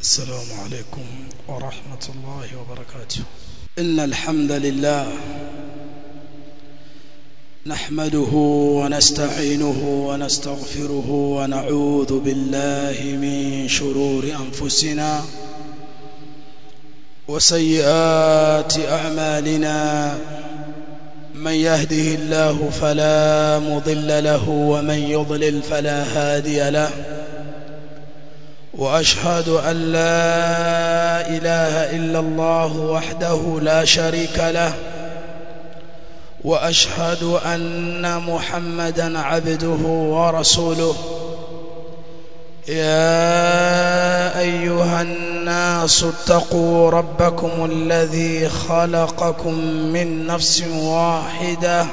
السلام عليكم ورحمة الله وبركاته. إن الحمد لله نحمده ونستعينه ونستغفره ونعوذ بالله من شرور أنفسنا وسيئات أعمالنا. من يهده الله فلا مضل له ومن يضلل فلا هادي له. وأشهد أن لا إله إلا الله وحده لا شريك له. وأشهد أن محمدا عبده ورسوله. يا أيها الناس اتقوا ربكم الذي خلقكم من نفس واحدة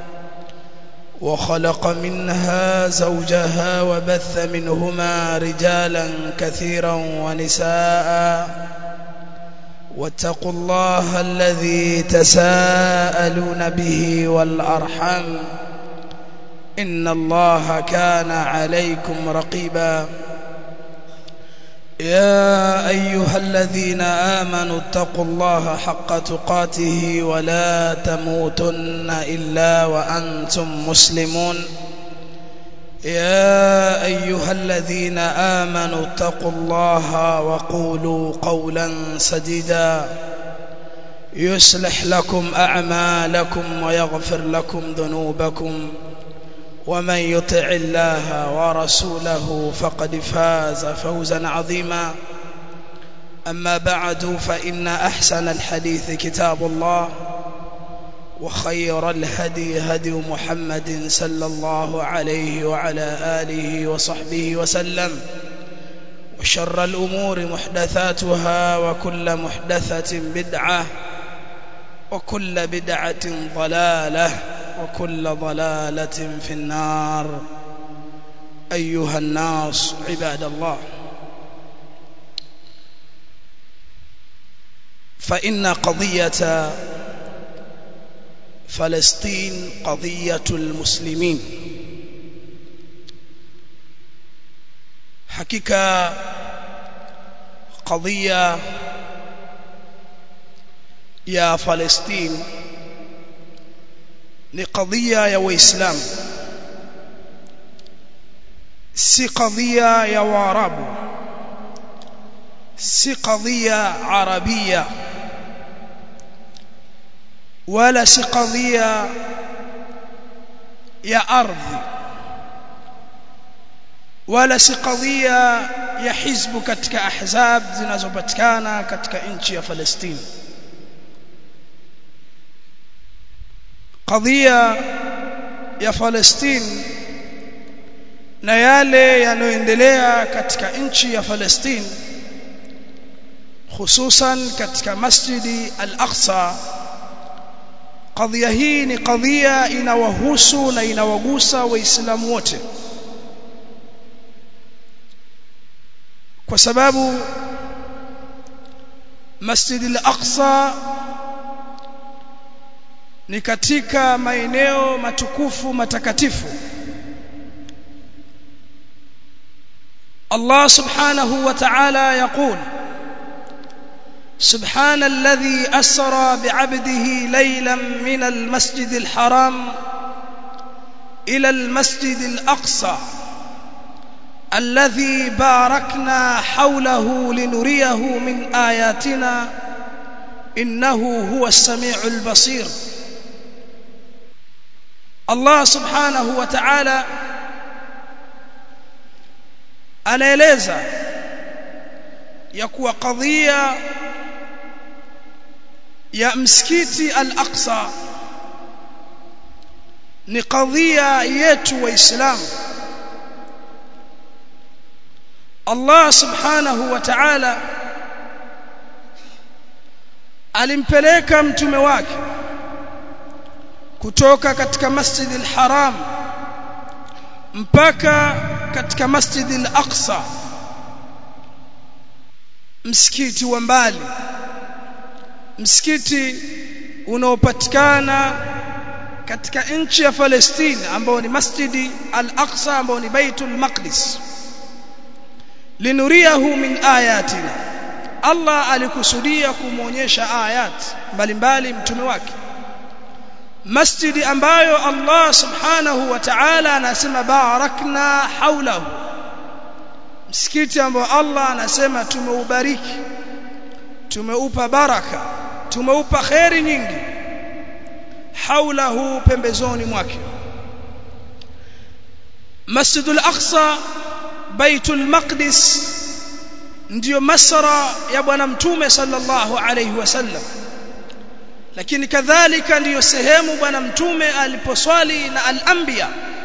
وخلق منها زوجها وبث منهما رجالا كثيرا ونساء. واتقوا الله الذي تساءلون به والأرحام إن الله كان عليكم رقيبا. يا أيها الذين آمنوا اتقوا الله حق تقاته ولا تموتن إلا وأنتم مسلمون. يا أيها الذين آمنوا اتقوا الله وقولوا قولا سديدا يصلح لكم أعمالكم ويغفر لكم ذنوبكم. ومن يطع الله ورسوله فقد فاز فوزا عظيما. أما بعد فإن أحسن الحديث كتاب الله وخير الهدي هدي محمد صلى الله عليه وعلى آله وصحبه وسلم. وشر الأمور محدثاتها وكل محدثة بدعة وكل بدعة ضلالة وكل ضلالة في النار. أيها الناس عباد الله، فإن قضية فلسطين قضية المسلمين. حقيقة قضية يا فلسطين ni qadhiya ya Waislamu, si qadhiya ya Waarabu, si qadhiya Arabia, wala si qadhiya ya ardhi, wala si qadhiya ya hizbu katika ahzab zinazopatikana katika nchi ya Palestina. Qadhiya ya Palestina na yale yanayoendelea katika nchi ya Palestina, hususan katika Masjidi Al-Aqsa. Qadhiya hii ni qadhiya inawahusu na inawagusa Waislamu wote, kwa sababu Masjidi Al-Aqsa ni katika maeneo matukufu matakatifu. Allah subhanahu wa ta'ala yaqul: سبحان الذي أسرى بعبده ليلا من المسجد الحرام إلى المسجد الأقصى الذي باركنا حوله لنريه من آياتنا إنه هو السميع البصير. Allah subhanahu wa ta'ala anaeleza ya kuwa qadhiya ya msikiti Al-Aqsa ni qadhiya yetu Waislamu. Allah subhanahu wa ta'ala alimpeleka mtume wake kutoka katika Masjid al-Haram mpaka katika Masjid al-Aqsa, msikiti wa mbali, msikiti unaopatikana katika nchi ya Palestina ambao ni Masjid al-Aqsa ambao ni Baitul Maqdis. linuriyahu min ayatina, Allah alikusudia kumuonyesha ayat mbalimbali mtume wake. Masjidi ambayo Allah subhanahu wa ta'ala anasema barakna haulahu, msikiti ambao Allah anasema tumeubariki, tumeupa baraka, tumeupa khairi nyingi, haulahu, pembezoni mwake. Masjidul Aqsa, Baitul Maqdis, ndio masra ya bwana mtume sallallahu alayhi wasallam, lakini kadhalika ndiyo sehemu bwana mtume aliposwali na al-anbiya.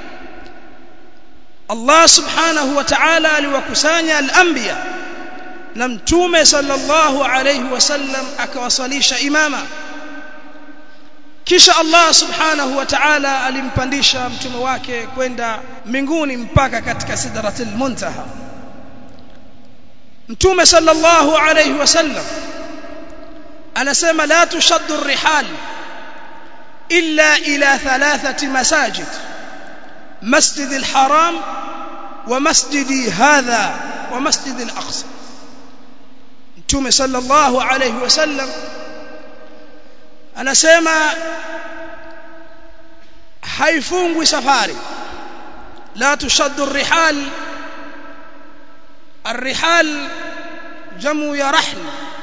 Allah subhanahu wa ta'ala aliwakusanya al-anbiya na mtume sallallahu alayhi wasallam akawasalisha imama, kisha Allah subhanahu wa ta'ala alimpandisha mtume wake kwenda mbinguni mpaka katika sidratul muntaha. mtume sallallahu alayhi wasallam anasema la tushaddu ar-rihal illa ila thalathati masajid, masjid al-haram wa masjidi hadha wa masjid al-aqsa. mtume sallallahu alayhi wasallam anasema haifungwi safari, la tushaddu ar-rihal. Ar-rihal jamu ya rahl,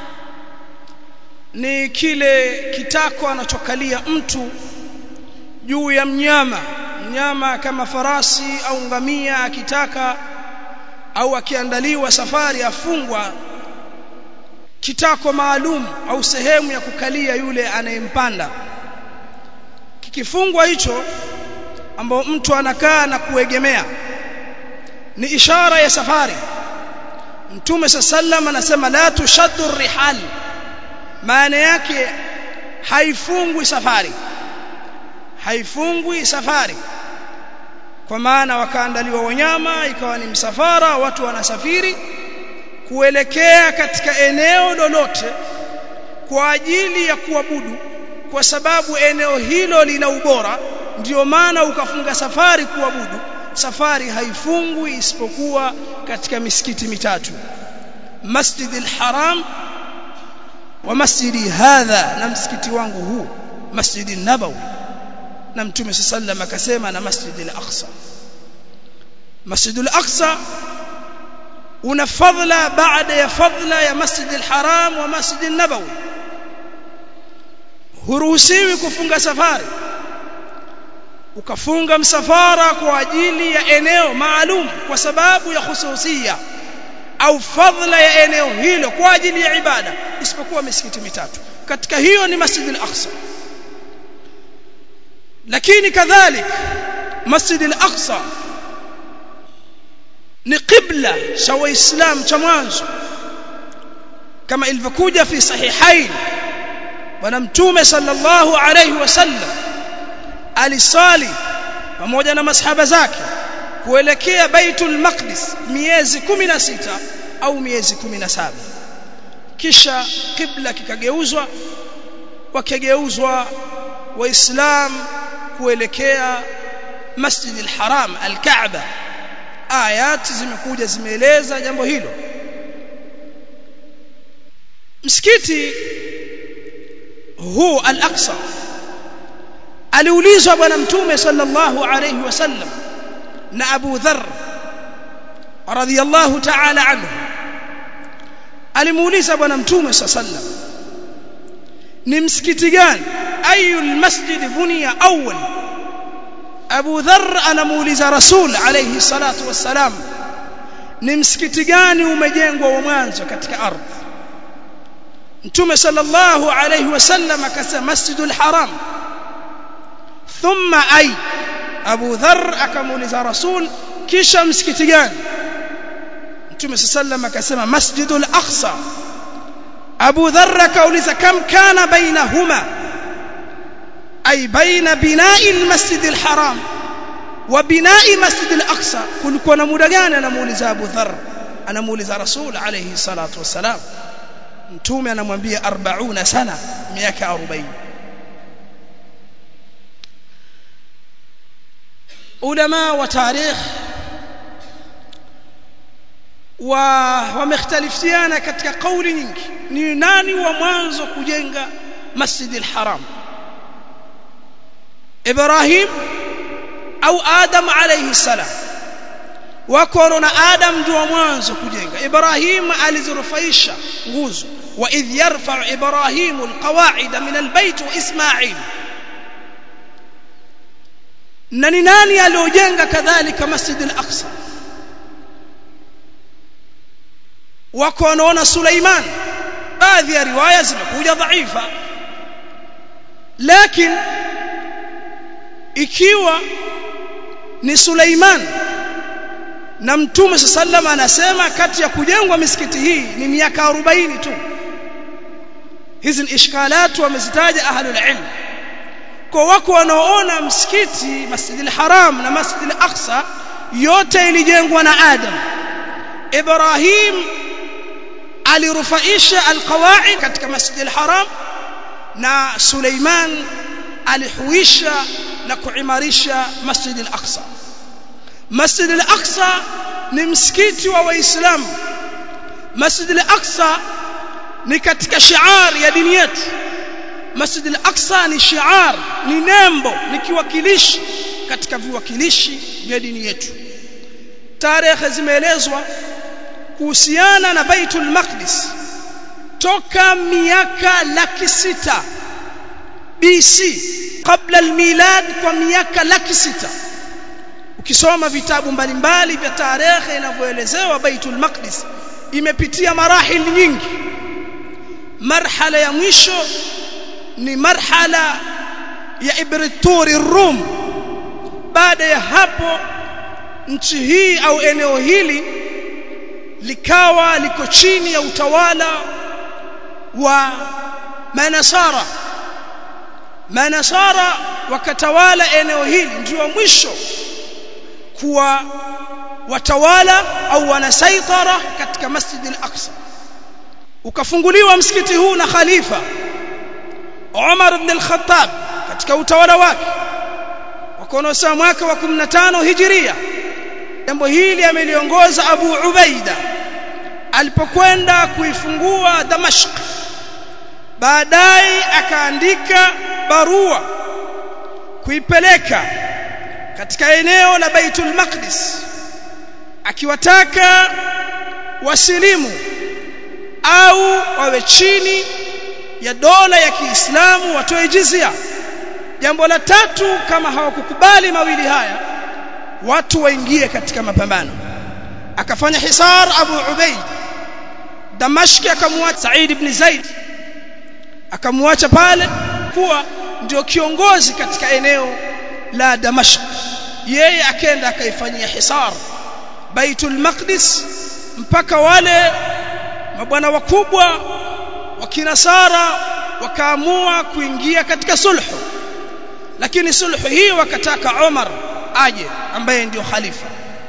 ni kile kitako anachokalia mtu juu ya mnyama kama farasi au ngamia, akitaka au akiandaliwa safari afungwa kitako maalum au sehemu ya kukalia yule anayempanda. Kikifungwa hicho ambao mtu anakaa na kuegemea, ni ishara ya safari. mtume sallallahu anasema la tushaddu ar-rihal, maana yake haifungwi safari, haifungwi safari, kwa maana wakaandaliwa wanyama, ikawa ni msafara, watu wanasafiri kuelekea katika eneo lolote kwa ajili ya kuabudu, kwa sababu eneo hilo lina ubora, ndio maana ukafunga safari kuabudu. Safari haifungwi isipokuwa katika misikiti mitatu: Masjidil Haram wa masjidi hadha, na msikiti wangu huu Masjidin Nabawi, na mtume sallallahu akasema na Masjidil Aqsa. Masjidul Aqsa una fadhila baada ya fadhila ya Masjidil Haram wa Masjidin Nabawi. Huruhusiwi kufunga safari ukafunga msafara kwa ajili ya eneo maalum kwa sababu ya khususia au fadhila ya eneo hilo kwa ajili ya ibada, isipokuwa misikiti mitatu. Katika hiyo ni Masjidil Aqsa. Lakini kadhalik Masjidil Aqsa ni qibla cha Waislamu cha mwanzo, kama ilivyokuja fi sahihain. Bwana mtume sallallahu alayhi wasallam alisali pamoja na masahaba zake kuelekea Baitul Maqdis miezi 16 au miezi 17, kisha qibla kikageuzwa, wakageuzwa Waislamu kuelekea Masjidil Haram al-Kaaba. Ayati zimekuja zimeeleza jambo hilo. Msikiti huu al-Aqsa aliulizwa bwana mtume sallallahu alayhi wasallam na Abu Dharr radhiyallahu ta'ala anhu, alimuuliza bwana mtume sallallahu, ni msikiti gani, ayul masjid buniya awwal? Abu Dharr anamuuliza Rasul alayhi salatu wassalam, ni msikiti gani umejengwa wa mwanzo katika ardhi? Mtume sallallahu alayhi wasallam akasema Masjidul Haram. Thumma ay, Abu Dharr akamuuliza Rasul, kisha msikiti gani? Mtume sallallahu akasema Masjidul Aqsa. Abu Dharr akauliza kam kana bainahuma, ay baina bina'i al-Masjid al-Haram wa bina'i Masjid al-Aqsa, kulikuwa na muda gani? Anamuuliza Abu Dharr, anamuuliza Rasul alayhi salatu wassalam. Mtume anamwambia 40 sana, miaka 40. ulama wa tarikh wamekhtalifiana katika kauli nyingi ni nani wa mwanzo kujenga Masjid al-Haram, Ibrahim au Adam alayhi salam. Wako na Adam ndio wa mwanzo kujenga. Ibrahim alizirufaisha nguzo, wa idh yarfa'u Ibrahim alqawa'ida min albayt wa Ismail. Nani aliojenga kadhalika Masjid al-Aqsa? Wako wanaona Suleiman. Baadhi ya riwaya zimekuja dhaifa, lakini ikiwa ni Suleiman na Mtume sallallahu anasema kati ya kujengwa misikiti hii ni miaka 40 tu. Hizi ishkalat wamezitaja ahlul ilm. Kwa wako wanaoona msikiti Masjid al-Haram na Masjid al-Aqsa yote ilijengwa na Adam. Ibrahim alirufaisha alqawaid katika Masjid al-Haram na Suleiman alihuisha na kuimarisha Masjid al-Aqsa. Masjid al-Aqsa ni msikiti wa Waislamu. Masjid al-Aqsa ni katika shiar ya dini yetu. Masjid al-Aqsa ni shiar, ni nembo, ni kiwakilishi katika viwakilishi vya dini yetu. Tarehe zimeelezwa kuhusiana na Baitul Maqdis toka miaka 600 BC kabla al-milad, kwa miaka 600. Ukisoma vitabu mbalimbali vya tarehe inavyoelezewa Baitul Maqdis imepitia marahil nyingi. Marhala ya mwisho ni marhala ya Ibrituri Rum. Baada ya hapo nchi hii au eneo hili likawa liko chini ya utawala wa Manasara wakatawala eneo hili, ndio mwisho kuwa watawala au wanasaitara katika Masjid al-Aqsa. Ukafunguliwa msikiti huu na khalifa Umar ibn al-Khattab katika utawala wake wakonosa mwaka wa 15 Hijria. Jambo hili ameliongoza Abu Ubaida alipokwenda kuifungua Damashq. Baadaye akaandika barua kuipeleka katika eneo la Baitul Maqdis akiwataka wasilimu au wawe chini ya dola ya Kiislamu watoe jizya. Jambo la tatu, kama hawakukubali mawili haya, watu waingie katika mapambano. Akafanya hisar Abu Ubaid Damashq, akamwacha Said ibn Zaid, akamwacha pale kuwa ndio kiongozi katika eneo la Damashq. Yeye akaenda akaifanyia hisar Baitul Maqdis mpaka wale mabwana wakubwa wa Kinasara wakaamua kuingia katika sulhu. Lakini sulhu hii wakataka Umar aje ambaye ndio khalifa.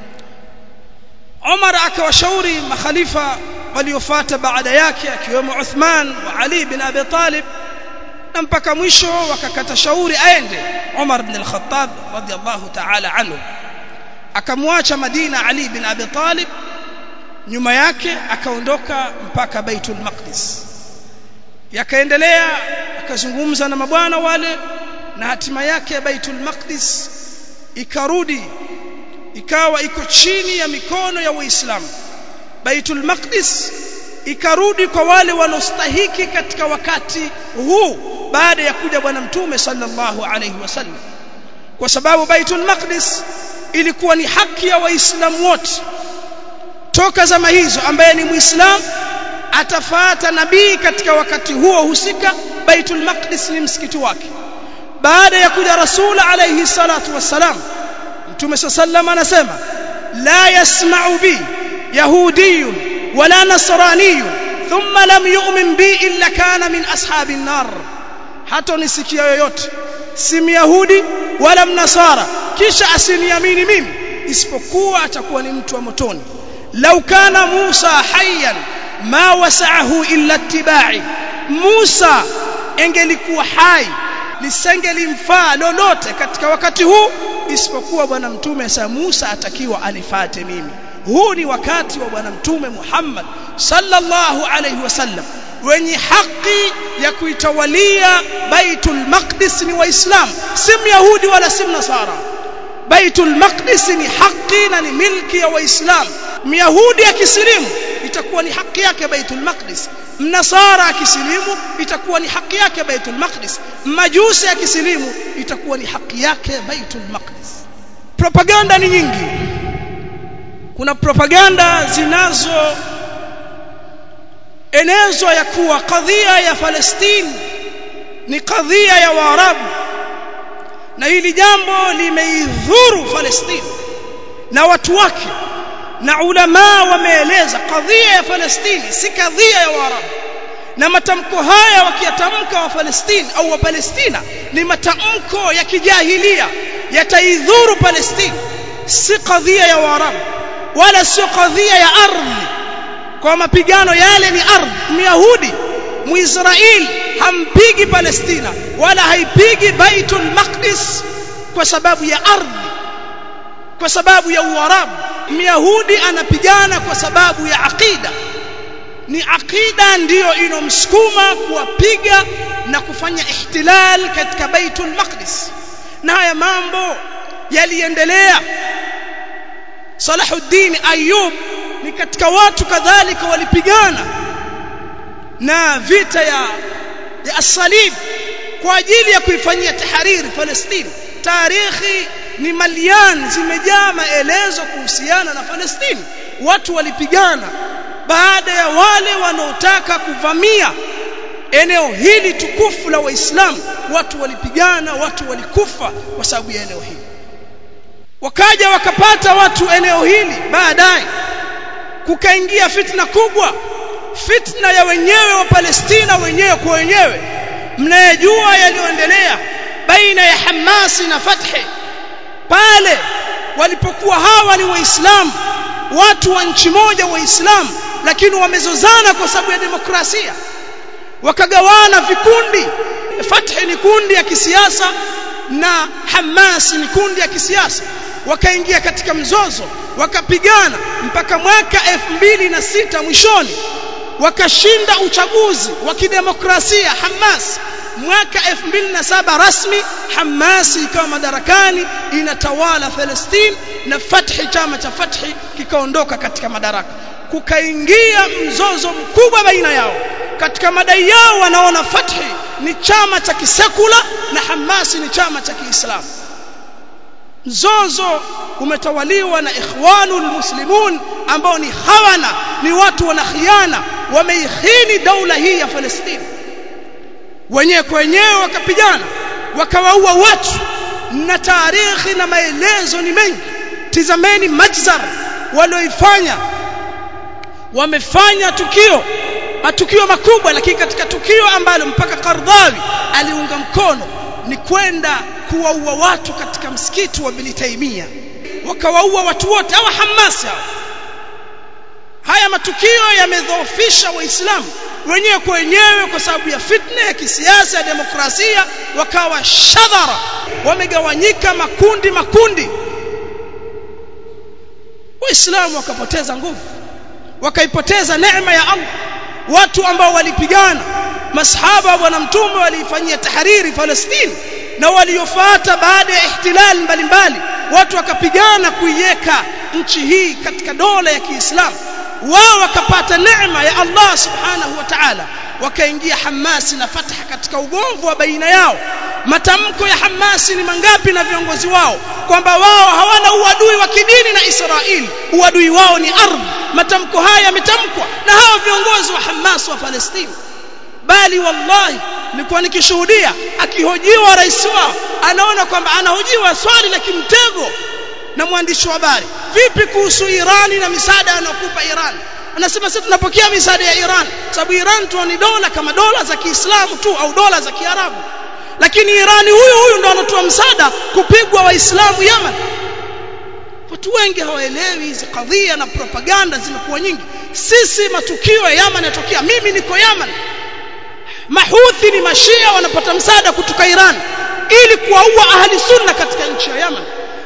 Umar akawashauri makhalifa waliofuata baada yake akiwemo Uthman wa Ali bin Abi Talib, na mpaka mwisho wakakata shauri aende Umar ibn al-Khattab radiyallahu ta'ala anhu. Akamwacha Madina Ali bin Abi Talib, nyuma yake akaondoka mpaka Baitul Maqdis. Yakaendelea akazungumza na mabwana wale, na hatima yake Baitul Maqdis ikarudi ikawa iko chini ya mikono ya Waislamu. Baitul Maqdis ikarudi kwa wale wanaostahiki katika wakati huu baada ya kuja bwana Mtume sallallahu alayhi wasallam, kwa sababu Baitul Maqdis ilikuwa ni haki ya Waislamu wote toka zama hizo. Ambaye ni Muislamu atafuata nabii katika wakati huo husika, Baitul Maqdis ni msikiti wake. Baada ya kuja Rasul alayhi salatu wassalam, Mtume sallallahu anasema la yasma'u bi yahudiyyun wala nasraniyyun thumma lam yu'min bi illa kana min ashabin nar. Hata nisikia yoyote si myahudi wala mnasara kisha asiniamini mimi, isipokuwa atakuwa ni mtu wa motoni. Law kana Musa hayyan ma wasa'ahu illa ittiba'i. Musa engelikuwa hai lisengelimfaa lolote katika wakati huu isipokuwa bwana Mtume sa Musa atakiwa anifate mimi. huu ni wakati wa bwana mtume Muhammad sallallahu alayhi wasallam. Wenye haki ya kuitawalia Baitul Maqdis ni Waislamu, si Yahudi wala si Nasara. Baitul Maqdis ni haki na ni milki ya Waislamu. Myahudi akisilimu itakuwa ni haki yake Baitul Maqdis, Mnasara akisilimu itakuwa ni haki yake Baitul Maqdis, Majusi akisilimu itakuwa ni haki yake Baitul Maqdis. Propaganda ni nyingi. Kuna propaganda zinazo enezwa ya kuwa kadhia ya Palestina ni kadhia ya Waarabu, na hili jambo limeidhuru Palestina na watu wake, na ulama wameeleza kadhia ya Palestina si kadhia ya Waarabu, na matamko haya wakiyatamka wa Palestina au wa Palestina ni matamko ya kijahilia, yataidhuru Palestina, si kadhia ya Waarabu wala sio kadhia ya ardhi. Kwa mapigano yale ni ardhi. Myahudi Muisraeli hampigi Palestina wala haipigi Baitul Maqdis kwa sababu ya ardhi, kwa sababu ya Uarabu. Myahudi anapigana kwa sababu ya aqida. Ni aqida ndiyo inomsukuma kuwapiga na kufanya ihtilal katika Baitul Maqdis, na haya mambo yaliendelea. Salahuddin Ayyub ni katika watu kadhalika walipigana na vita ya as-salib kwa ajili ya kuifanyia tahariri Palestina. Tarikhi ni malian, zimejaa maelezo kuhusiana na Palestina. Watu walipigana baada ya wale wanaotaka kuvamia eneo hili tukufu la Waislamu. Watu walipigana, watu walikufa kwa sababu ya eneo hili. Wakaja wakapata watu eneo hili, baadaye kukaingia fitna kubwa, fitna ya wenyewe wa Palestina wenyewe kwa wenyewe. Mnayejua yaliyoendelea baina ya Hamas na Fatah pale walipokuwa hawa ni Waislamu, watu wa nchi moja Waislamu, lakini wamezozana kwa sababu ya demokrasia, wakagawana vikundi. Fatah ni kundi ya kisiasa na Hamas ni kundi ya kisiasa, wakaingia katika mzozo, wakapigana mpaka mwaka 2006 mwishoni wakashinda uchaguzi wa kidemokrasia Hamas. Mwaka 2007 rasmi Hamas ikawa madarakani, inatawala Palestina, na Fatah, chama cha Fatah kikaondoka katika madaraka. Kukaingia mzozo mkubwa baina yao. Katika madai yao wanaona Fatah ni chama cha kisekula na Hamas ni chama cha Kiislamu. Mzozo umetawaliwa na Ikhwanul Muslimun ambao ni hawana, ni watu wanakhiana, wameihini daula hii ya Palestina. Wenyewe kwa wenyewe wakapigana, wakawaua watu, na tarikhi na maelezo ni mengi. Tizameni majzar walioifanya. Wamefanya matukio makubwa, lakini katika tukio ambalo mpaka Qardawi aliunga mkono ni kwenda kuwaua watu katika msikiti wa Ibn Taymiyyah. Wakawaua watu wote hawa Hamas hao. Haya matukio yamedhoofisha Waislamu wenyewe kwa wenyewe kwa sababu ya fitna ya kisiasa ya demokrasia. Wakawa shadhara, wamegawanyika makundi. Waislamu wakapoteza nguvu, wakaipoteza neema ya Allah. Watu ambao walipigana, masahaba wa bwana mtume, walifanyia tahariri Palestina, na waliofuata baada ya ihtilal mbalimbali, watu wakapigana kuiweka nchi hii katika dola ya Kiislamu. Wao wakapata neema ya Allah subhanahu wa ta'ala, wakaingia Hamas na Fatah katika ugomvi wa baina yao. Matamko ya Hamas ni mangapi na viongozi wao kwamba wao hawana uadui wa kidini na Israeli, uadui wao ni ardhi. Matamko haya yametamkwa na hao viongozi wa Hamas wa Palestina. Bali wallahi nilikuwa nikishuhudia akihojiwa rais wao, anaona kwamba anahojiwa swali la kimtego na mwandishi wa habari, vipi kuhusu Irani na misaada anayokupa Iran? Anasema sisi tunapokea misaada ya Iran sababu Iran tu ni dola kama dola za Kiislamu tu au dola za Kiarabu, lakini Irani huyu ndo anatoa msaada kupigwa Waislamu Yemen. Watu wengi hawaelewi hizi kadhia na propaganda zimekuwa nyingi. Sisi matukio ya Yemen yatokea, mimi niko Yemen, Mahuthi ni mashia wanapata msaada kutoka Iran ili kuwaua ahli sunna katika nchi ya Yemen.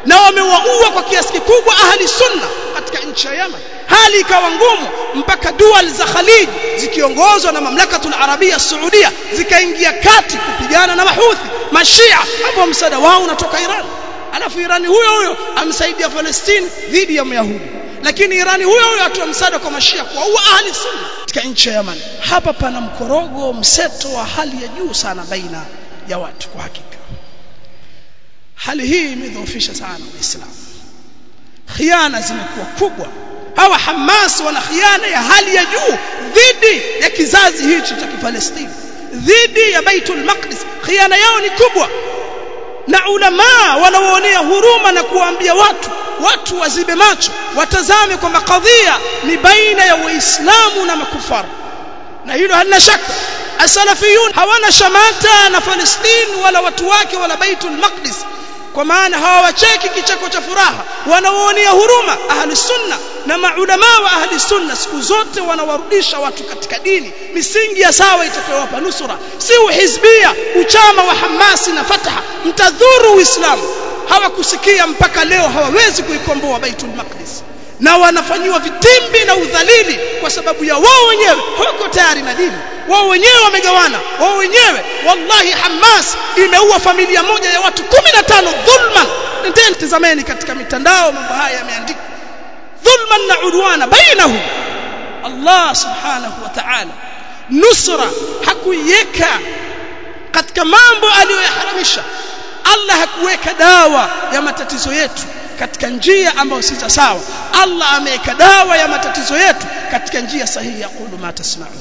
na wamewaua kwa kiasi kikubwa ahli sunna katika nchi ya Yemen. Hali ikawa ngumu mpaka dual za Khalid zikiongozwa na mamlakatul Arabia Saudia zikaingia kati kupigana na Mahuthi Mashia ambao msaada wao unatoka Iran. Alafu Iran huyo amsaidia Palestina dhidi ya Mayahudi, lakini Iran huyo atoa msaada kwa Mashia kuua ahli sunna katika nchi ya Yemen. Hapa pana mkorogo mseto wa hali ya juu sana baina ya watu. Kwa hakika hali hii imedhoofisha sana Uislamu. Khiana zimekuwa kubwa. Hawa Hamas wana khiana ya hali ya juu dhidi ya kizazi hichi cha Palestina, dhidi ya Baitul Maqdis. Khiana yao ni kubwa, na ulama wanaoonea huruma na kuambia watu wazibe macho, watazame kwamba kadhia ni baina ya Waislamu na makufaru, na hilo halina shaka. As-salafiyun hawana shamata na Palestina wala watu wake wala Baitul Maqdis, kwa maana hawacheki kicheko cha furaha. Wanaoonea huruma ahli sunna na maulama wa ahli sunna siku zote wanawarudisha watu katika dini, misingi ya sawa itakayowapa nusura, si uhizbia, uchama wa Hamasi na Fataha mtadhuru Uislamu. Hawakusikia mpaka leo hawawezi kuikomboa Baitul Maqdis, na wanafanywa vitimbi na udhalili kwa sababu ya wao wenyewe hawako tayari na dini. Wao wenyewe wamegawana, wao wenyewe. Wallahi Hamas imeua familia moja ya watu 15 dhulman. Nendeni tazameni katika mitandao, mambo haya yameandikwa, dhulman na udwana bainahum. Allah subhanahu wa ta'ala nusra hakuiweka katika mambo aliyoyaharamisha. Allah hakuweka dawa ya matatizo yetu katika njia ambayo si sawa. Allah ameweka dawa ya matatizo yetu katika njia sahihi. Yaqulu ma tasma'un.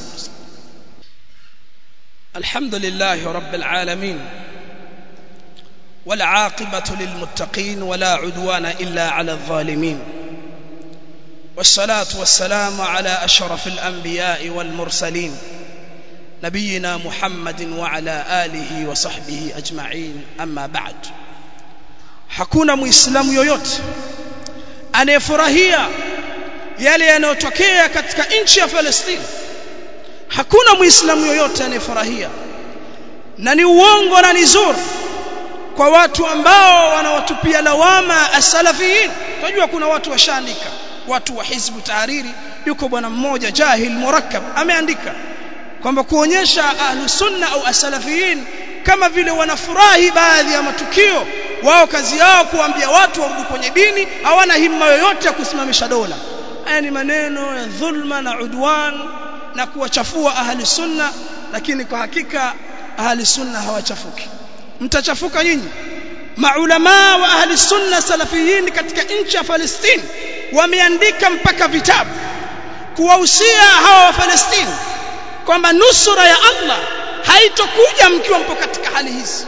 Alhamdulillahi rabbil alamin, wal aqibatu lil muttaqin, wala udwana illa ala adh-dhalimin, wassalatu wassalamu ala ashrafil anbiya'i wal mursalin, nabiyina Muhammadin wa ala alihi wa sahbihi ajma'in. Amma ba'd. Hakuna muislamu yoyote anayefurahia yale yanayotokea katika nchi ya Palestina. Hakuna muislamu yoyote anayefurahia, na ni uongo na ni zuri kwa watu ambao wanawatupia lawama as-salafiyin. Unajua kuna watu washaandika, watu wa Hizbu Tahariri, yuko bwana mmoja jahil murakkab ameandika kwamba kuonyesha ahlus sunna au as-salafiyin kama vile wanafurahi baadhi ya matukio, wao kazi yao kuambia watu warudi kwenye dini, hawana himma yoyote ya kusimamisha dola. Haya ni maneno ya dhulma na udwan na kuwachafua ahli sunna, lakini kwa hakika ahli sunna hawachafuki. Mtachafuka nyinyi. Maulama wa ahli sunna salafiyin katika nchi ya Palestina wameandika mpaka vitabu kuwahusia hawa wa Palestina kwamba nusura ya Allah haitokuja mkiwa mpo katika hali hizi.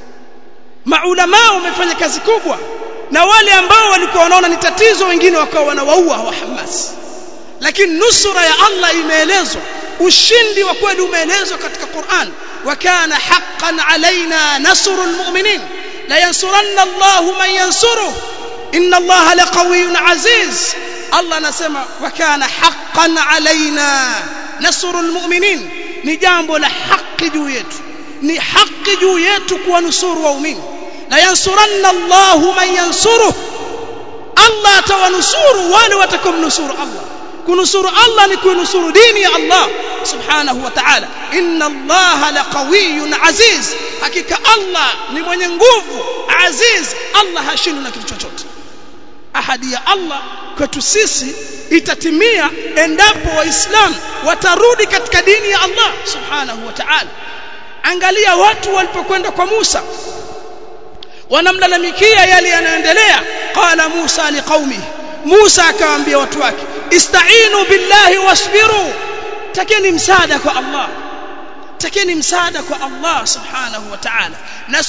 Maulama wamefanya kazi kubwa, na wale ambao walikuwa wanaona ni tatizo wengine wakawa wanawaua wa Hamas, lakini nusura ya Allah imeelezwa, ushindi wa kweli umeelezwa katika Qur'an. Wa kana haqqan alaina nasrul mu'minin, la yansuranna Allahu man yansuruhu inna Allaha laqawiyyun aziz. Allah anasema wa kana haqqan alaina nasrul mu'minin, ni jambo la haki juu yetu, ni haki juu yetu kuwanusuru waumini. La yansuranna Allahu man yansuruhu, Allah atawanusuru wale watakomnusuru Allah. Kunusuru Allah ni kunusuru dini ya Allah subhanahu wa ta'ala. Inna Allaha laqawiyyun aziz, hakika Allah ni mwenye nguvu, aziz. Allah hashindwi na kitu chochote. Ahadi ya Allah kwetu sisi itatimia endapo waislamu watarudi katika dini ya Allah subhanahu wa ta'ala. Angalia watu walipokwenda kwa Musa, wanamlalamikia yale yanayoendelea. Qala Musa liqaumihi, Musa akawaambia watu wake, ista'inu billahi wasbiru, takeni msaada kwa Allah, takeni msaada kwa Allah subhanahu wa ta'ala, na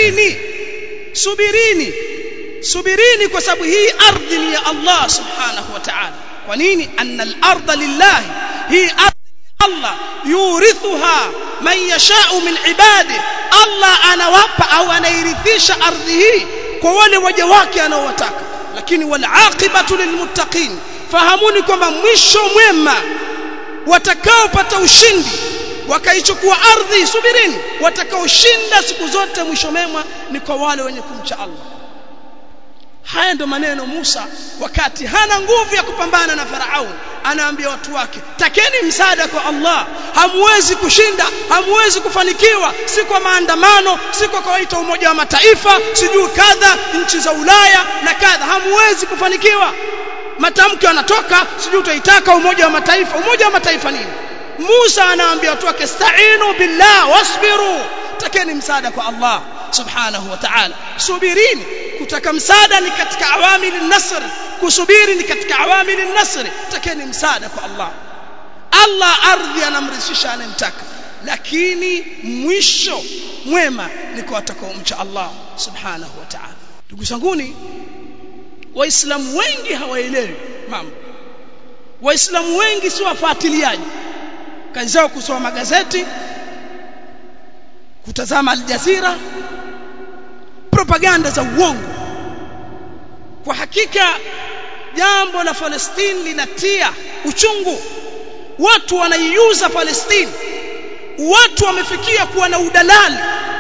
subirini kwa sababu hii ardhi ni ya Allah subhanahu wa ta'ala. Kwa nini? Anna al-ardha lillahi, hii ardhi Allah yurithuha man yasha'u min ibadi, Allah anawapa au anairithisha ardhi hii kwa wale waja wake anaowataka. Lakini wal aqibatu lilmuttaqin, fahamuni kwamba mwisho mwema watakaopata ushindi wakaichukua ardhi, subirini, watakaoshinda siku zote mwisho mwema ni kwa wale wenye kumcha Allah. Haya ndo maneno Musa wakati hana nguvu ya kupambana na Farao, anaambia watu wake, takeni msaada kwa Allah, hamwezi kushinda, hamwezi kufanikiwa, si kwa maandamano, si kwa kawaita Umoja wa Mataifa, sijui kadha, nchi za Ulaya na kadha, hamwezi kufanikiwa. Matamko yanatoka, sijui utaitaka Umoja wa Mataifa. Umoja wa Mataifa nini? Musa anaambia watu wake, sta'inu billah wasbiru, takeni msaada kwa Allah subhanahu wa ta'ala, subirini. Kutaka msaada ni katika awamili nasr, kusubiri ni katika awamili nasr. Takeni msaada kwa Allah. Allah ardhi anamrishisha anemtaka, lakini mwisho mwema ni kwa watakaomcha Allah subhanahu wa ta'ala. Ndugu zanguni, Waislamu wengi hawaelewi mambo. Waislamu wengi si wafuatiliaji, kazi zao kusoma magazeti, kutazama Al Jazeera, propaganda za uongo. Kwa hakika jambo la Palestina linatia uchungu. Watu wanaiuza Palestina, watu wamefikia kuwa na udalali,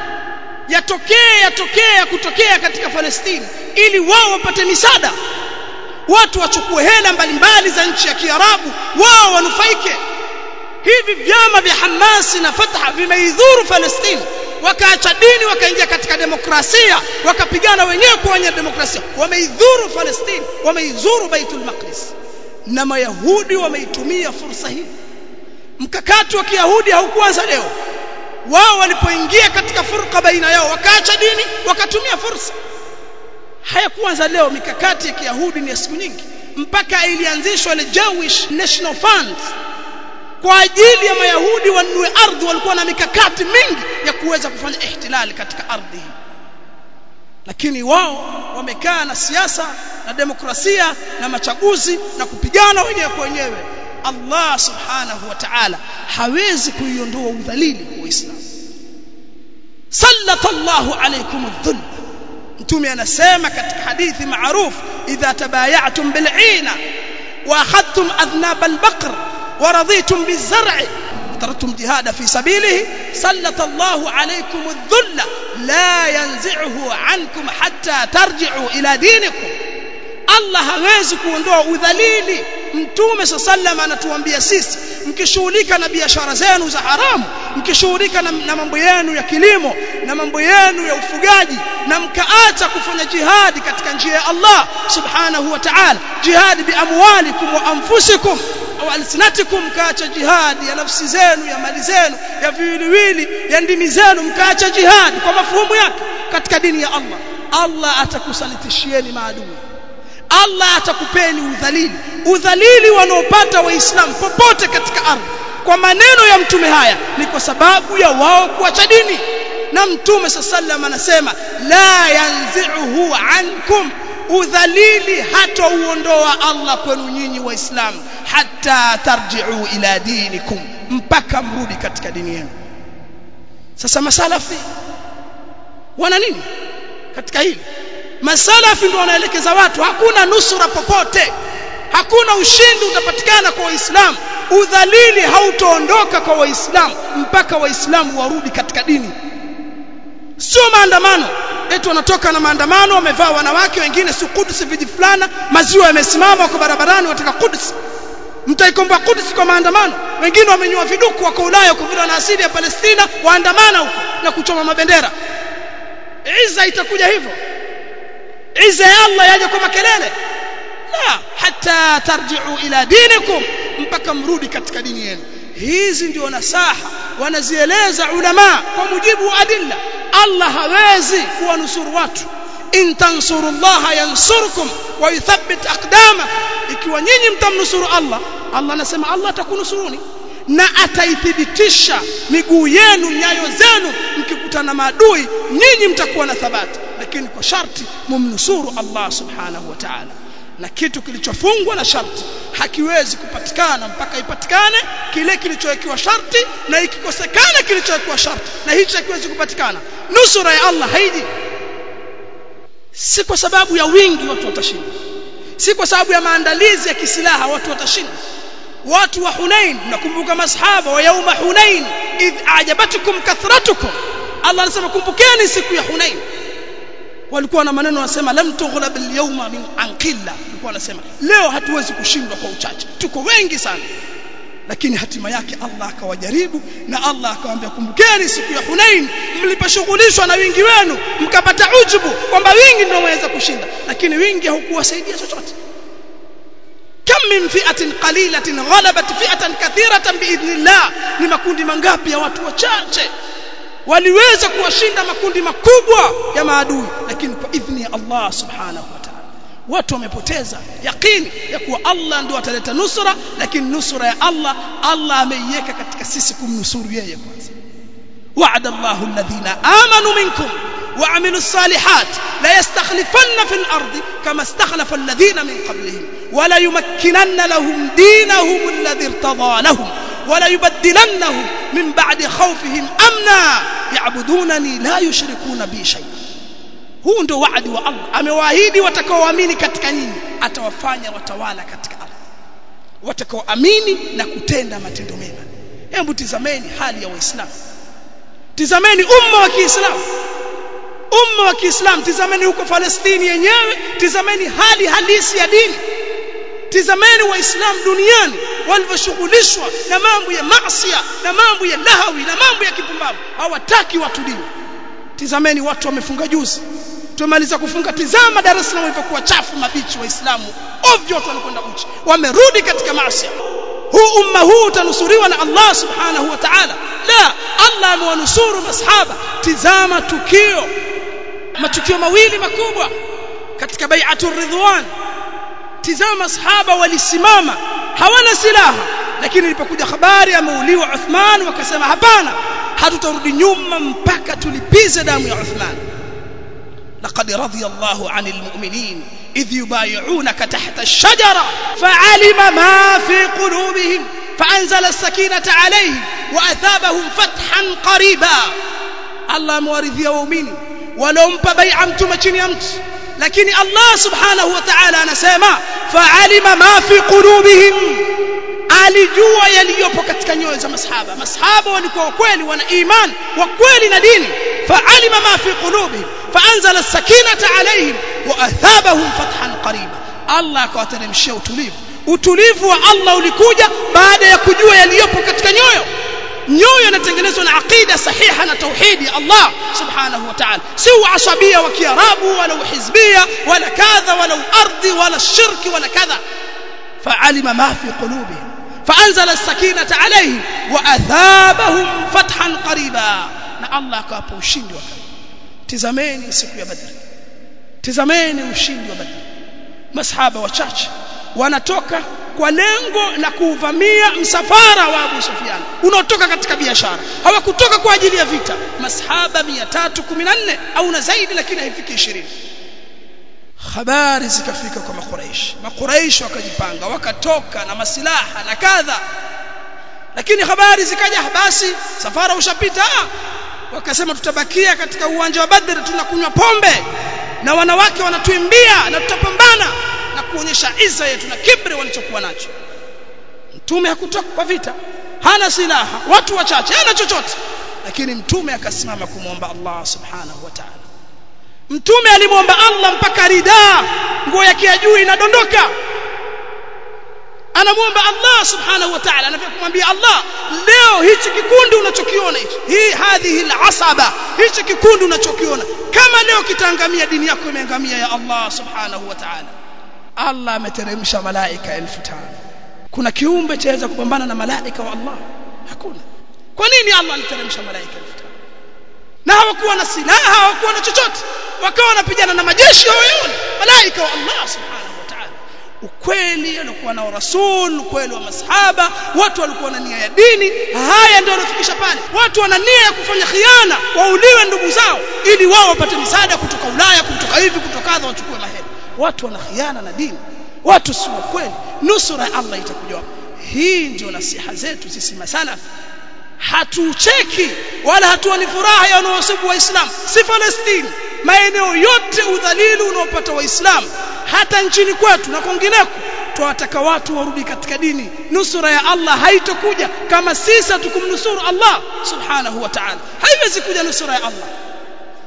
kutokea katika Palestina ili wao wapate misaada. Watu wachukue hela mbalimbali za nchi ya Kiarabu, wao wanufaike. Hivi vyama vya Hamas na Fatah vimeidhuru Palestina, wakaacha dini wakaingia katika demokrasia, wakapigana wenyewe kwa wenyewe demokrasia. Wameidhuru Palestina, wameidhuru Baitul Maqdis, na Mayahudi wameitumia fursa hii. Mkakati wa Kiyahudi haukuanza leo. Wao walipoingia katika furqa baina yao, wakaacha dini, wakatumia fursa. Hayakuanza leo. Mikakati ya Kiyahudi ni ya siku nyingi, mpaka ilianzishwa ile Jewish National Fund kwa ajili ya Mayahudi wanunue ardhi. Walikuwa na mikakati mingi ya kuweza kufanya ihtilali katika ardhi hii, lakini wao wamekaa na siasa na demokrasia na machaguzi na kupigana wenyewe kwa wenyewe. Allah subhanahu wa ta'ala hawezi kuiondoa udhalili kwa Uislamu. Sallatallahu alaykum adh-dhulm. Mtume anasema katika hadithi maarufu, idha tabaya'tum bil'ina wa akhadtum adhnab al-baqr wa raditum biz-zar'i taraktum jihada fi sabilihi sallatallahu alaykum adh-dhulla la yanzi'uhu 'ankum hatta tarji'u ila dinikum. Allah hawezi kuondoa udhalili. Mtume sallam anatuambia sisi, mkishughulika na biashara zenu za haramu, mkishughulika na mambo yenu ya kilimo na mambo yenu ya ufugaji, na mkaacha kufanya jihadi katika njia ya Allah subhanahu wa ta'ala, jihadi bi amwalikum wa anfusikum au alsinatikum, mkaacha jihadi ya nafsi zenu, ya mali zenu, ya viwiliwili, ya ndimi zenu, mkaacha jihadi kwa mafuhumu yake katika dini ya Allah, Allah atakusalitishieni maadui. Allah atakupeni udhalili wanaopata Waislamu popote katika ardhi kwa maneno ya mtume. Haya ni kwa sababu ya wao kuacha dini, na mtume sallallahu anasema la yanzi'uhu ankum, udhalili hata uondoa Allah kwenu nyinyi Waislamu, hatta tarji'u ila dinikum, mpaka mrudi katika dini yenu. Sasa masalafi wana nini katika hili? Masalafi ndio wanaelekeza watu, hakuna nusura popote, hakuna ushindi utapatikana kwa Waislamu, udhalili hautoondoka kwa Waislamu mpaka Waislamu warudi katika dini. Sio maandamano eti wanatoka na maandamano, wamevaa wanawake wengine si Quds viji fulana, maziwa yamesimama kwa barabarani, wataka Quds. Mtaikomba Quds kwa maandamano. Wengine wamenyua viduku, wako Ulaya kwa vile na asili ya Palestina, waandamana huko na kuchoma mabendera. Iza itakuja hivyo? Iza ya Allah yaje kwa makelele? La, hatta tarji'u ila dinikum, mpaka mrudi katika dini yenu. Hizi ndio nasaha wanazieleza ulama kwa mujibu wa adilla. Allah hawezi kuwanusuru watu. In tansurullaha yansurkum wa yuthabbit aqdamakum, ikiwa nyinyi mtamnusuru Allah, Allah anasema Allah atakunusuruni na ataithibitisha miguu yenu, nyayo zenu. Mkikutana na maadui nyinyi mtakuwa na thabati, lakini kwa sharti mumnusuru Allah subhanahu wa ta'ala. Na kitu kilichofungwa na sharti hakiwezi kupatikana mpaka ipatikane kile kilichowekewa sharti, na ikikosekana kilichowekewa sharti na hicho hakiwezi kupatikana. Nusura ya Allah haiji. Si kwa sababu ya wingi watu watashinda, si kwa sababu ya maandalizi ya kisilaha watu watashinda. Watu wa Hunain, nakumbuka masahaba wa yauma Hunain idh a'jabatukum kathratukum, Allah anasema kumbukeni siku ya Hunain. walikuwa na maneno wanasema lam tughlab al-yawma min anqilla, walikuwa wanasema leo hatuwezi kushindwa kwa uchache, tuko wengi sana. Lakini hatima yake Allah akawajaribu, na Allah akawaambia kumbukeni siku ya Hunain mliposhughulishwa na wingi wenu mkapata ujubu kwamba wingi ndio mweza kushinda, lakini wingi haukuwasaidia chochote. Kam min fi'atin qalilatin ghalabat fi'atan kathiratan biidhnillah, ni makundi mangapi ya watu wachache waliweza kuwashinda makundi makubwa ya maadui, lakini kwa idhni ya Allah subhanahu wa ta'ala. Watu wamepoteza yaqini ya kuwa Allah ndio ataleta nusra, lakini nusra ya Allah ameiweka katika sisi kumnusuru yeye kwanza. wa'ada Allahu alladhina amanu minkum وعملوا الصالحات لا يستخلفن في الأرض كما استخلف الذين من قبلهم ولا يمكنن لهم دينهم الذي ارتضى لهم ولا يبدلنهم من بعد خوفهم أمنا يعبدونني لا يشركون بي شيئا. huu ndio waadi wa Allah, amewaahidi watakaoamini katika nyinyi atawafanya watawala katika ardhi, watakaoamini na kutenda matendo mema. Hebu tizameni hali ya Waislamu, tizameni umma wa Kiislamu, tizameni huko Palestina yenyewe, tizameni hali halisi ya dini, tizameni Waislamu duniani walivyoshughulishwa na mambo ya maasi na mambo ya lahawi na mambo ya kipumbavu, hawataki watu dini. Tizameni watu wamefunga juzi, tumemaliza kufunga, tizama Dar es Salaam ilivyokuwa chafu, mabichi Waislamu ovyo, watu wanakwenda uchi, wamerudi katika maasi. Huu umma huu utanusuriwa na Allah subhanahu wa ta'ala? La, Allah amewanusuru masahaba. Tizama matukio mawili makubwa katika bai'atur ridwan. Tizama sahaba walisimama hawana silaha, lakini ilipokuja habari ameuliwa Uthman wakasema hapana, hatutarudi nyuma mpaka tulipize damu ya Uthman. laqad radiyallahu 'anil mu'minin idh yubay'unaka tahta ash-shajara fa'alima ma fi qulubihim fa'anzala as-sakinata 'alayhim wa athabahum fathan qariba. Allah amewaridhia waumini waliompa bai'a mtume chini ya mti, lakini Allah subhanahu wa ta'ala anasema fa'alima ma fi qulubihim, alijua yaliyopo katika nyoyo za masahaba. Masahaba walikuwa kweli wana iman wa kweli na dini. fa'alima ma fi qulubihim fa'anzala as-sakinata 'alayhim wa athabahum fathan qariba. Allah akawateremshia utulivu wa Allah ulikuja baada ya kujua yaliyopo katika nyoyo. Nyoyo inatengenezwa na aqida sahiha na tauhidi Allah subhanahu wa ta'ala, si asabia wa kiarabu wala hizbia wala kadha wala ardhi wala shirki wala kadha. fa'alima ma fi qulubihim fa'anzala as-sakinata 'alayhim wa athabahum fathan qariba, na Allah akawapa ushindi wa karibu. Tizameni siku ya Badr, tizameni ushindi wa Badr. Masahaba wachache wanatoka kwa lengo la kuvamia msafara wa Abu Sufyan unaotoka katika biashara, hawakutoka kwa ajili ya vita. Masahaba 314 au na zaidi, lakini haifiki 20. Habari zikafika kwa Makuraish wakajipanga, wakatoka na masilaha na kadha, lakini habari zikaja, basi safara ushapita. Wakasema tutabakia katika uwanja wa Badr, tunakunywa pombe na wanawake wanatuimbia na tutapambana na kuonyesha izza yetu na kibri walichokuwa nacho. Mtume hakutoka kwa vita, hana silaha, watu wachache, hana chochote, lakini mtume akasimama kumwomba Allah subhanahu wa ta'ala. Mtume alimwomba Allah mpaka rida, nguo yake ya juu inadondoka, anamwomba Allah subhanahu wa ta'ala, anakumwambia Allah, leo hichi kikundi unachokiona hadhihi al-asaba, hichi kikundi unachokiona, kama leo kitaangamia, dini yako imeangamia ya Allah subhanahu wa ta'ala. Allah ameteremsha malaika 1500. Kuna kiumbe chaweza kupambana na malaika wa Allah? Hakuna. Kwa nini Allah aliteremsha malaika 1500? Na hawakuwa na silaha, hawakuwa na chochote, wakawa wanapigana na majeshi yao malaika wa Allah subhanahu wa ta'ala. Ukweli alikuwa na rasul, ukweli wa masahaba, watu walikuwa na nia ya dini. Haya ndio yanofikisha pale. Watu wana nia ya kufanya khiana, wauliwe ndugu zao ili wao wapate msaada kutoka Ulaya, kutoka hivi, kutoka kadha, wachukue mahela. Watu wana khiana na dini, watu si wa kweli. Nusura ya Allah itakuja. Hii ndio nasiha zetu sisi masalafi. Hatucheki wala hatuoni furaha ya wanaosibu Waislamu, si Palestina, maeneo yote udhalilu unaopata Waislamu, hata nchini kwetu na kwingineko. Tunataka watu warudi katika dini. Nusura ya Allah haitokuja kama sisi tukumnusuru Allah subhanahu wa ta'ala. Haiwezi kuja nusura ya Allah.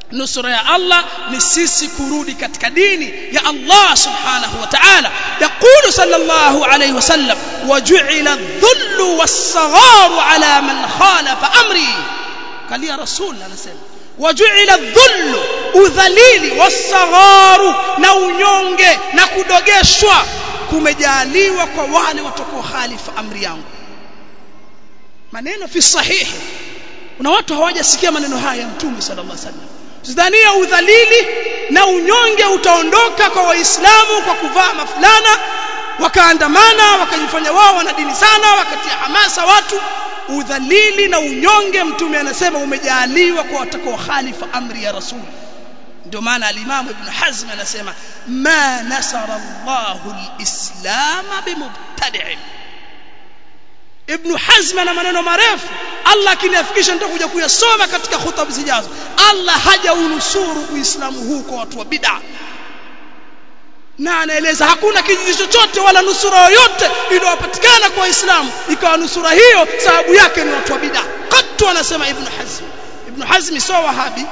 nusura ya Allah ni sisi kurudi katika dini ya Allah subhanahu wa ta'ala. Yaqulu sallallahu alayhi wasallam waj'ila adh-dhullu was-sagharu ala man khalafa amri. Kalia rasul anasema waj'ila adh-dhullu, udhalili, was-sagharu, na unyonge na kudogeshwa kumejaliwa kwa wale watakao khalifa amri yangu. Maneno fi sahihi. Kuna watu hawajasikia maneno haya ya Mtume sallallahu alaihi wasallam. Sidhania udhalili na unyonge utaondoka kwa Waislamu kwa kuvaa mafulana wakaandamana wakajifanya wao wana dini sana wakatia hamasa watu. Udhalili na unyonge Mtume anasema umejaliwa kwa watakao khalifa amri ya Rasul. Ndio maana al-Imam Ibn Hazm anasema ma nasara Allahu al-Islam bimubtadi'in. Ibn Hazm ana maneno marefu, Allah akiniafikisha nitakuja kuyasoma katika khutba zijazo. Allah hajaunusuru Uislamu huu kwa watu wa bid'a. Na anaeleza hakuna kijiji chochote wala nusura yoyote iliyopatikana kwa Waislamu ikawa nusura hiyo sababu yake ni watu wa bid'a. Katu anasema Ibn Hazm. Ibn Hazm sio Wahabi.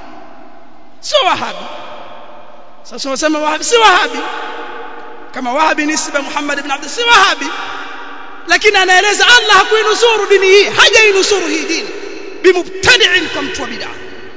Sio Wahabi. Sasa wasema Wahabi si Wahabi. Kama Wahabi nisba Muhammad ibn Abd si Wahabi. Lakini anaeleza Allah hakuinusuru dini hii, hajainusuru hii dini bimubtadi'in, kwa mtu wa bid'a.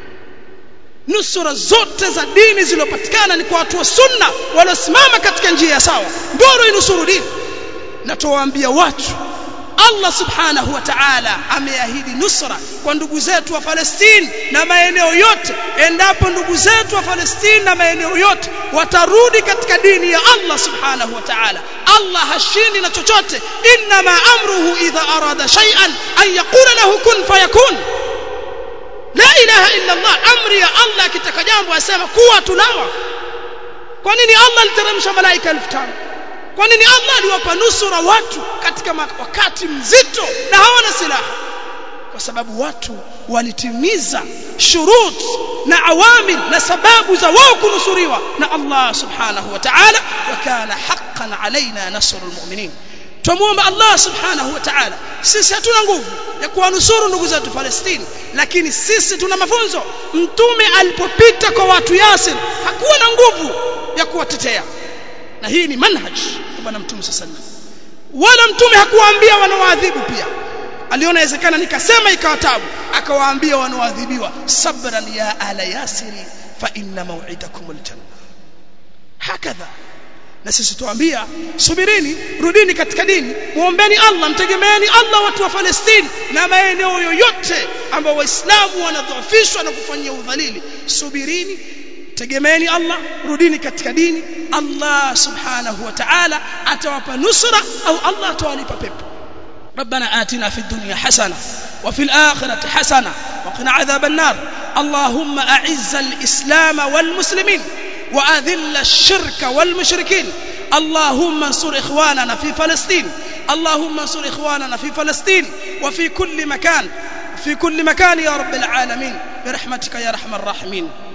Nusura zote za dini zilizopatikana ni kwa watu wa sunna waliosimama katika njia ya sawa, ndio inusuru dini. Na tuwaambia watu Allah subhanahu wa ta'ala ameahidi nusra kwa ndugu zetu wa Palestina na maeneo yote. Endapo ndugu zetu wa Palestina na maeneo yote watarudi katika dini ya Allah subhanahu wa ta'ala, Allah hashindi na chochote. Inma amruhu idha arada shay'an an yaqula lahu kun fayakun. La ilaha illa Allah. Amri ya Allah akitaka jambo asema kuwa tunawa. Kwa nini Allah aliteremsha malaika 5000? Kwa nini Allah aliwapa nusura watu katika wakati mzito na hawana silaha? Kwa sababu watu walitimiza shurut na awamil na sababu za wao kunusuriwa na Allah subhanahu wa ta'ala. Wa kana haqqan alaina nasrul mu'minin. Tumuomba Allah subhanahu wa ta'ala. Sisi hatuna nguvu ya kuwanusuru ndugu zetu Palestina, lakini sisi tuna mafunzo. Mtume alipopita kwa watu Yasir hakuwa na nguvu ya kuwatetea, na hii ni manhaj kwa bwana Mtume sallallahu alaihi wasallam. Wala Mtume hakuwaambia wanaoadhibu pia. Aliona inawezekana nikasema ikawa tabu, akawaambia wanaoadhibiwa sabran ya ala yasiri fa inna maw'idakum aljanna. Hakadha. Na sisi tuambia subirini, rudini katika dini, muombeni Allah, mtegemeeni Allah watu wa Palestina na maeneo yoyote ambao Waislamu wanadhoofishwa na kufanyia udhalili. Subirini, tegemeeni Allah, rudini katika dini. Allah subhanahu wa ta'ala atawapa nusra au Allah atawalipa pepo. ربنا آتنا في الدنيا حسنة وفي الآخرة حسنة وقنا عذاب النار. اللهم أعز الإسلام والمسلمين وأذل الشرك والمشركين. اللهم انصر إخواننا في فلسطين. اللهم انصر إخواننا في فلسطين وفي كل مكان، في كل مكان يا رب العالمين برحمتك يا أرحم الراحمين.